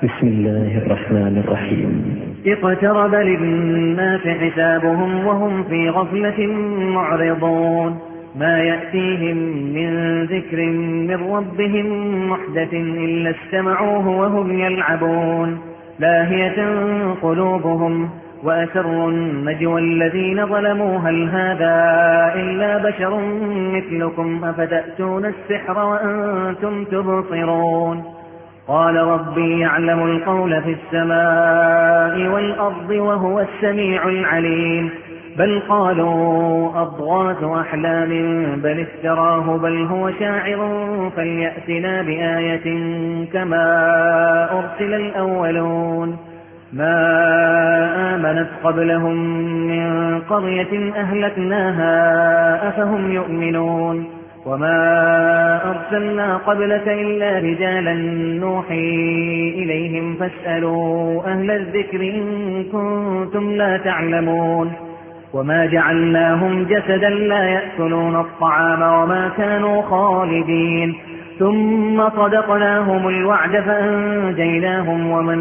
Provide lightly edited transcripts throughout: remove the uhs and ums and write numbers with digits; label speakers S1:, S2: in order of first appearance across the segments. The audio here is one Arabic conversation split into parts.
S1: بسم الله الرحمن الرحيم.
S2: اقترب للناس حسابهم وهم في غفلة معرضون ما يأتيهم من ذكر من ربهم محدث إلا استمعوه وهم يلعبون لاهية قلوبهم وأسروا النجوى الذين ظلموا هل هذا إلا بشر مثلكم أفتأتون السحر وأنتم تبصرون قال ربي يعلم القول في السماء والأرض وهو السميع العليم بل قالوا أضغاث أحلام بل افتراه بل هو شاعر فليأتنا بآية كما أرسل الأولون ما آمنت قبلهم من قرية أهلكناها أفهم يؤمنون وما أرسلنا قبلك إلا رجالا نوحي إليهم فاسألوا أهل الذكر إن كنتم لا تعلمون وما جعلناهم جسدا لا يأكلون الطعام وما كانوا خالدين ثم صدقناهم الوعد فأنجيناهم ومن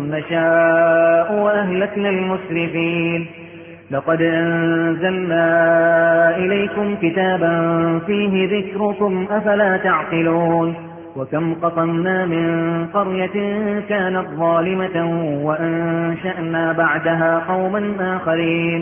S2: نشاء وأهلكنا المسرفين لقد أنزلنا إليكم كتابا فيه ذكركم أفلا تعقلون وكم قصمنا من قرية كانت ظالمة وأنشأنا بعدها قوما آخرين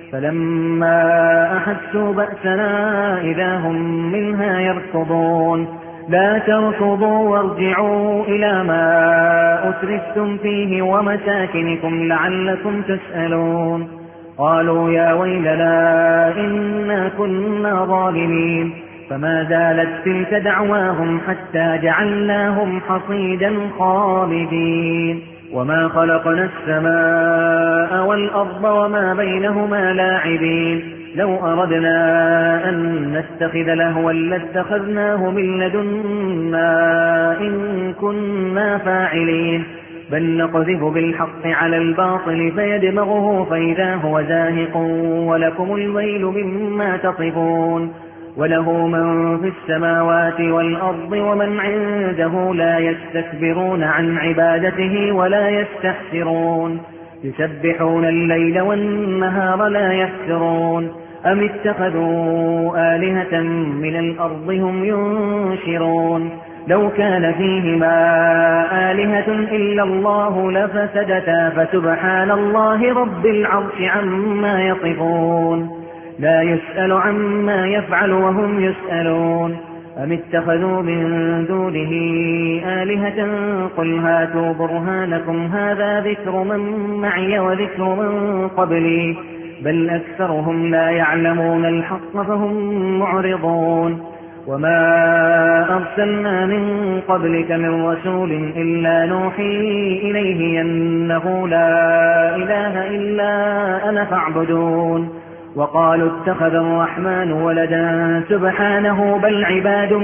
S2: فلما أحسوا بأسنا إذا هم منها يركضون لا تركضوا وارجعوا إلى ما أترفتم فيه ومساكنكم لعلكم تسألون قالوا يا ويلنا إنا كنا ظالمين فما زالت تلك دعواهم حتى جعلناهم حصيدا خالدين وما خلقنا السماء والأرض وما بينهما لاعبين لو أردنا أن نتخذ لهوا لاتخذناه من لدنا إن كنا فاعلين بل نقذف بالحق على الباطل فيدمغه فإذا هو زاهق ولكم الويل مما تصفون وله من في السماوات والأرض ومن عنده لا يستكبرون عن عبادته ولا يستحسرون يسبحون الليل والنهار لا يفترون أم اتخذوا آلهة من الأرض هم ينشرون لو كان فيهما آلهة إلا الله لفسدتا فسبحان الله رب العرش عما يصفون لا يسأل عما يفعل وهم يسألون أم اتخذوا من دونه آلهة قل هاتوا برهانكم هذا ذكر من معي وذكر من قبلي بل أكثرهم لا يعلمون الحق فهم معرضون وما أرسلنا من قبلك من رسول إلا نوحي إليه أنه لا إله إلا أنا فاعبدون وقالوا اتخذ الرحمن ولدا سبحانه بل عباد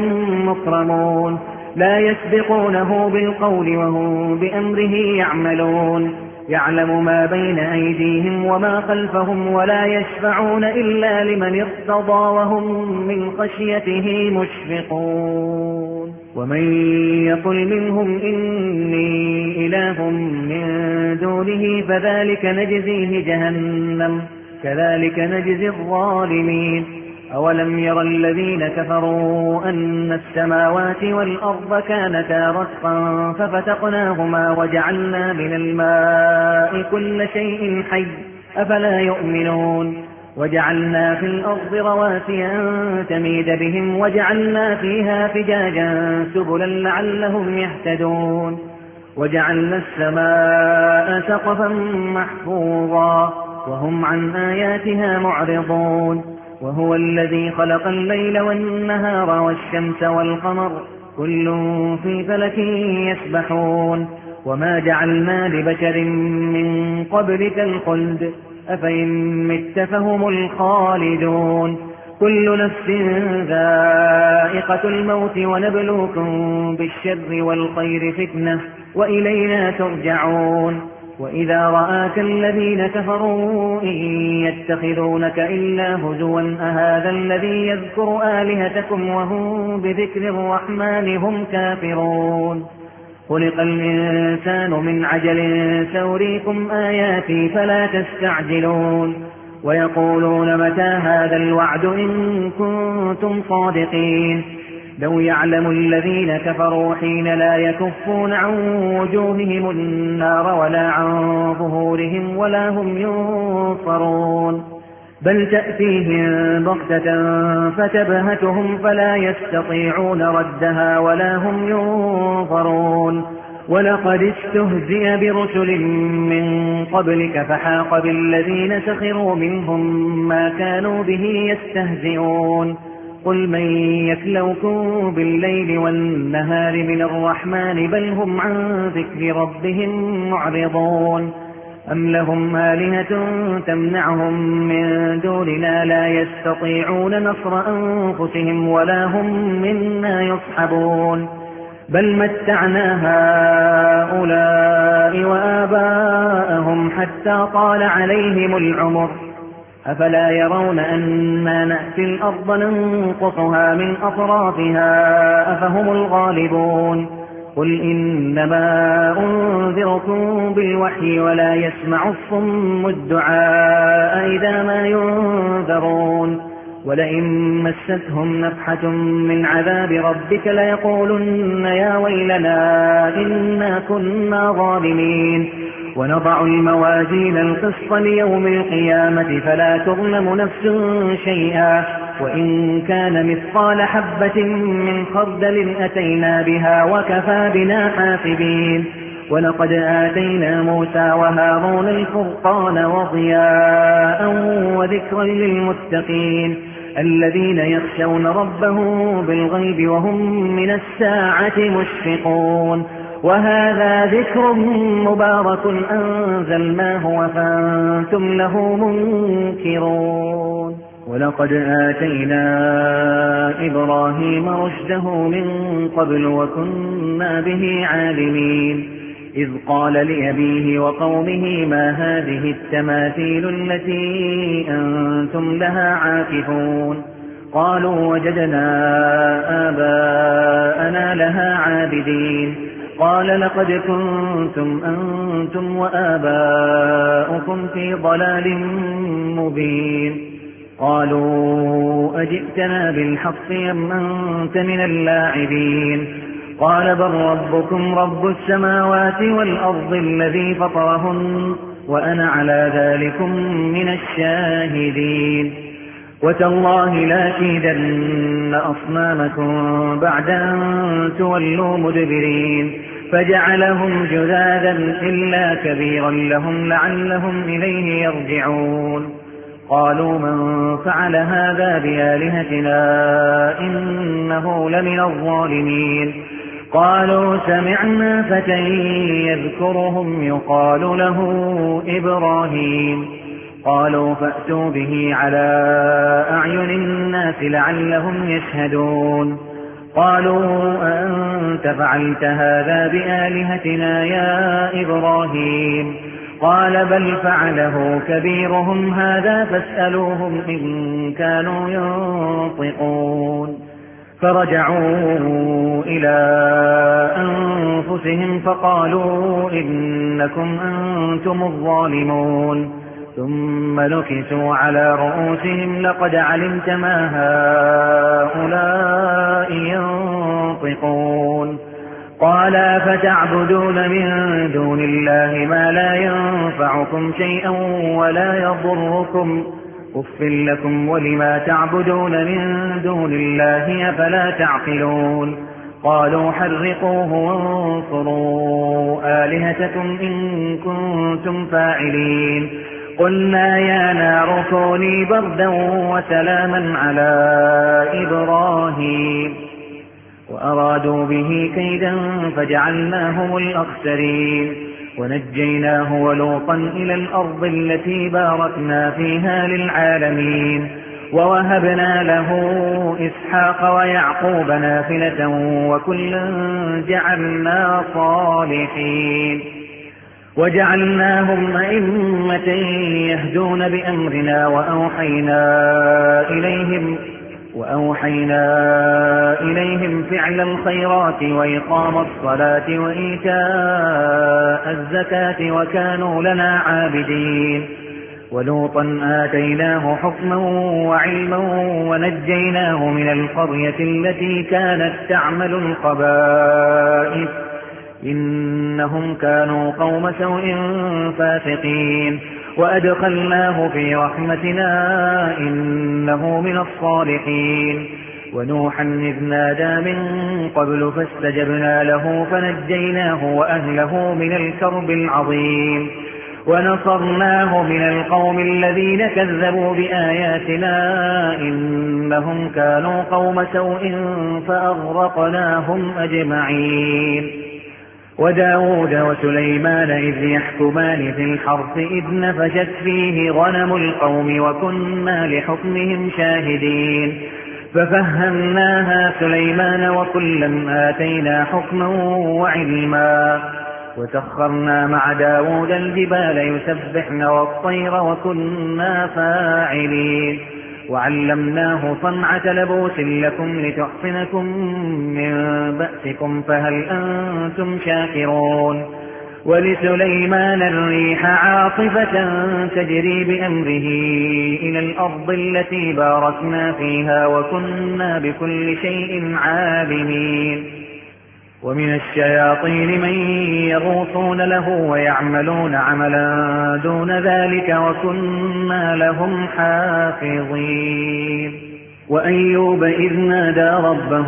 S2: مكرمون لا يسبقونه بالقول وهم بأمره يعملون يعلم ما بين أيديهم وما خلفهم ولا يشفعون إلا لمن ارتضى وهم من خشيته مشفقون ومن يقل منهم إني إله من دونه فذلك نجزيه جهنم كذلك نجزي الظالمين أولم ير الذين كفروا أن السماوات والأرض كانتا رتقا ففتقناهما وجعلنا من الماء كل شيء حي أفلا يؤمنون وجعلنا في الأرض رواسي أن تميد بهم وجعلنا فيها فجاجا سبلا لعلهم يهتدون وجعلنا السماء سقفا محفوظا وهم عن آياتها معرضون وهو الذي خلق الليل والنهار والشمس والقمر كل في فلك يسبحون وما جعلنا لبشر من قبلك الخلد أفإن مت فهم الخالدون كل نفس ذائقة الموت ونبلوكم بالشر والخير فتنة وإلينا ترجعون وإذا رآك الذين كفروا إن يتخذونك إلا هزوا أهذا الذي يذكر آلهتكم وهم بذكر الرحمن هم كافرون خلق الإنسان من عجل سأريكم آياتي فلا تستعجلون ويقولون متى هذا الوعد إن كنتم صادقين لو يعلم الذين كفروا حين لا يكفون عن وجوههم النار ولا عن ظهورهم ولا هم ينصرون بل تأتيهم بغتة فتبهتهم فلا يستطيعون ردها ولا هم ينظرون ولقد استهزئ برسل من قبلك فحاق بالذين سخروا منهم ما كانوا به يستهزئون قل من يكلوكم بالليل والنهار من الرحمن بل هم عن ذكر ربهم معرضون أم لهم آلهة تمنعهم من دوننا لا يستطيعون نصر أنفسهم ولا هم منا يصحبون بل متعنا هؤلاء وآباءهم حتى طال عليهم العمر أفلا يرون أنا نأتي الأرض ننقصها من أطرافها أفهم الغالبون قل إنما أنذركم بالوحي ولا يسمع الصم الدعاء إذا ما ينذرون ولئن مستهم نفحة من عذاب ربك ليقولن يا ويلنا إنا كنا ظالمين ونضع الموازين القسط ليوم القيامة فلا تظلم نفس شيئا وإن كان مثقال حبة من خردل أتينا بها وكفى بنا حاسبين ولقد آتينا موسى وهارون الفرقان وضياء وذكرا للمتقين الذين يخشون ربهم بالغيب وهم من الساعة مشفقون وهذا ذكر مبارك أنزلناه وفأنتم له منكرون ولقد آتينا إبراهيم رشده من قبل وكنا به عالمين إذ قال لأبيه وقومه ما هذه التماثيل التي أنتم لها عاكفون قالوا وجدنا آباءنا لها عابدين قال لقد كنتم أنتم وآباؤكم في ضلال مبين قالوا أجئتنا بالحق أم أنت من اللاعبين قال بل ربكم رب السماوات والأرض الذي فطرهن وأنا على ذلكم من الشاهدين وتالله لأكيدن أصنامكم بعد أن تولوا مدبرين فجعلهم جذاذا إلا كبيرا لهم لعلهم إليه يرجعون قالوا من فعل هذا بآلهتنا إنه لمن الظالمين قالوا سمعنا فتى يذكرهم يقال له إبراهيم قالوا فأتوا به على أعين الناس لعلهم يشهدون قالوا أنت فعلت هذا بآلهتنا يا إبراهيم قال بل فعله كبيرهم هذا فاسألوهم إن كانوا ينطقون فرجعوا إلى أنفسهم فقالوا إنكم أنتم الظالمون ثم نكسوا على رؤوسهم لقد علمت ما هؤلاء ينطقون قال فتعبدون من دون الله ما لا ينفعكم شيئا ولا يضركم أف لكم ولما تعبدون من دون الله أفلا تعقلون قالوا حرقوه وانصروا آلهتكم إن كنتم فاعلين قلنا يا نار كوني بردا وسلاما على إبراهيم وأرادوا به كيدا فجعلناهم الأخسرين ونجيناه ولوطا إلى الأرض التي باركنا فيها للعالمين ووهبنا له إسحاق ويعقوب نافلة وكلا جعلنا صالحين وجعلناهم أئمة يهدون بأمرنا وأوحينا إليهم فعل الخيرات وإقام الصلاة وإيتاء الزكاة وكانوا لنا عابدين. ولوطا آتيناه حكما وعلما ونجيناه من القرية التي كانت تعمل الخبائث إنهم كانوا قوم سوء فاسقين. وأدخلناه في رحمتنا إنه من الصالحين. ونوحا إذ نادى من قبل فاستجبنا له فنجيناه وأهله من الكرب العظيم ونصرناه من القوم الذين كذبوا بآياتنا إنهم كانوا قوم سوء فأغرقناهم أجمعين. وداود وسليمان إذ يحكمان في الحرث إذ نفشت فيه غنم القوم وكنا لحكمهم شاهدين. ففهمناها سليمان وكلا آتينا حكما وعلما. وسخرنا مع داود الجبال يسبحن والطير وكنا فاعلين. وعلمناه صنعة لبوس لكم لتحصنكم من بأسكم فهل أنتم شاكرون. ولسليمان الريح عاصفة تجري بأمره إلى الأرض التي باركنا فيها وكنا بكل شيء عالمين. ومن الشياطين من يغوصون له ويعملون عملا دون ذلك وكنا لهم حافظين. وأيوب إذ نادى ربه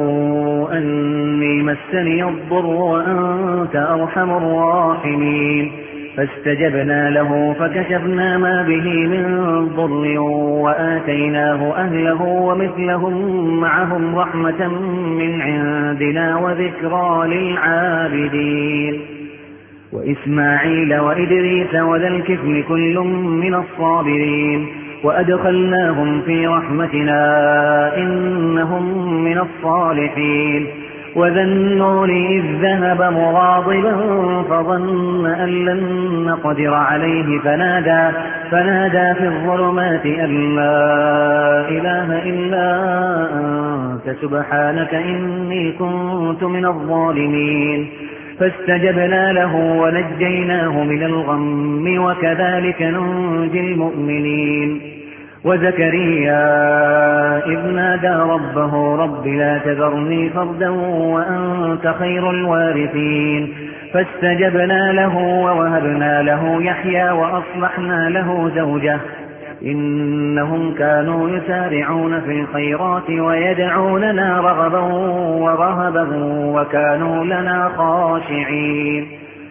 S2: أني مسني الضر وأنت أرحم الراحمين. فاستجبنا له فكشفنا ما به من ضر وآتيناه أهله ومثلهم معهم رحمة من عندنا وذكرى للعابدين. وإسماعيل وإدريس وذا الكفل كل من الصابرين. وأدخلناهم في رحمتنا إنهم من الصالحين. وذا النور إذ ذهب مغاضبا فظن أن لن نقدر عليه فنادى في الظلمات أن لا إله إلا أنت سبحانك إني كنت من الظالمين. فاستجبنا له ونجيناه من الغم وكذلك ننجي المؤمنين. وزكريا إذ نادى ربه رب لا تذرني فردا وأنت خير الوارثين. فاستجبنا له ووهبنا له يحيى وأصلحنا له زوجه إنهم كانوا يسارعون في الخيرات ويدعوننا رغبا ورهبا وكانوا لنا خاشعين.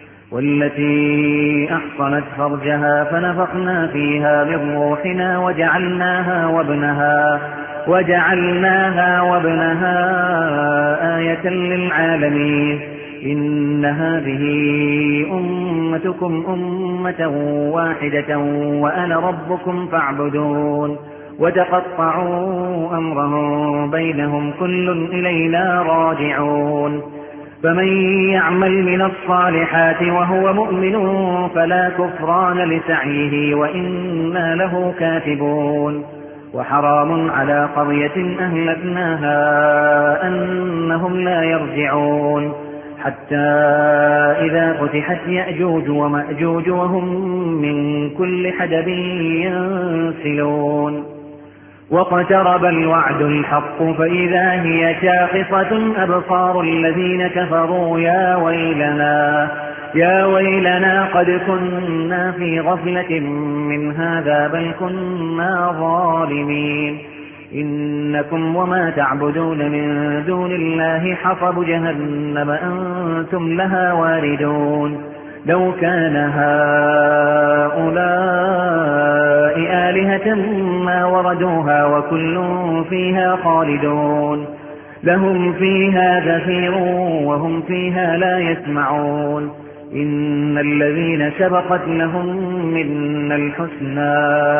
S2: والتي أحصنت فرجها فنفخنا فيها من روحنا وجعلناها وابنها آية للعالمين. إن هذه أمتكم أمة واحدة وأنا ربكم فاعبدون. وتقطعوا أمرهم بينهم كل إلينا راجعون. فمن يعمل من الصالحات وهو مؤمن فلا كفران لسعيه وإنا له كاتبون. وحرام على قرية أهلكناها أنهم لا يرجعون حتى إذا فتحت يأجوج ومأجوج وهم من كل حدب ينسلون. واقترب الوعد الحق فإذا هي شاخصة أبصار الذين كفروا يا ويلنا قد كنا في غفلة من هذا بل كنا ظالمين. إنكم وما تعبدون من دون الله حصب جهنم أنتم لها واردون. لو كان هؤلاء آلهة ما وردوها وكل فيها خالدون. لهم فيها زفير وهم فيها لا يسمعون. إن الذين سبقت لهم منا الحسنى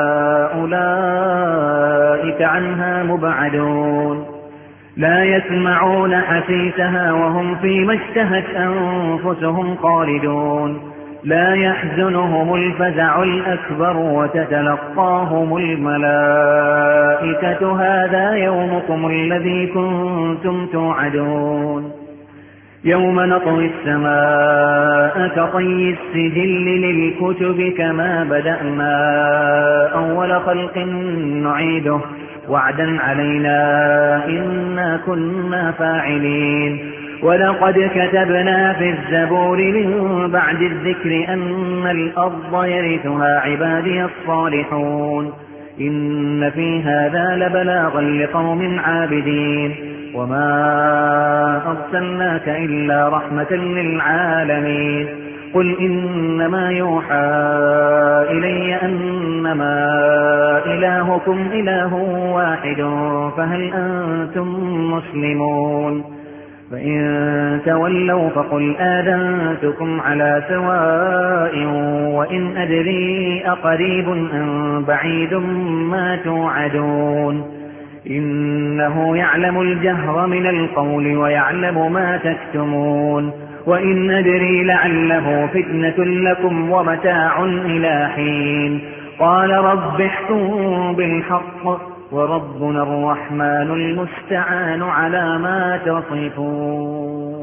S2: أولئك عنها مبعدون. لا يسمعون حسيسها وهم فيما اشتهت أنفسهم خالدون. لا يحزنهم الفزع الأكبر وتتلقاهم الملائكة هذا يومكم الذي كنتم توعدون يوم نطوي السماء كطي السجل للكتب كما بدأنا أول خلق نعيده وعدا علينا إنا كنا فاعلين ولقد كتبنا في الزبور من بعد الذكر أن الأرض يرثها عبادي الصالحون إن في هذا لبلاغا لقوم عابدين وما أرسلناك إلا رحمة للعالمين قل إنما يوحى إلي أنما إلهكم إله واحد فهل أنتم مسلمون فإن تولوا فقل آذنتكم على سواء وإن أدري أقريب أم بعيد ما توعدون إنه يعلم الجهر من القول ويعلم ما تكتمون وإن أدري لعله فتنة لكم ومتاع إلى حين قال رب احكم بالحق وربنا الرحمن المستعان على ما تصفون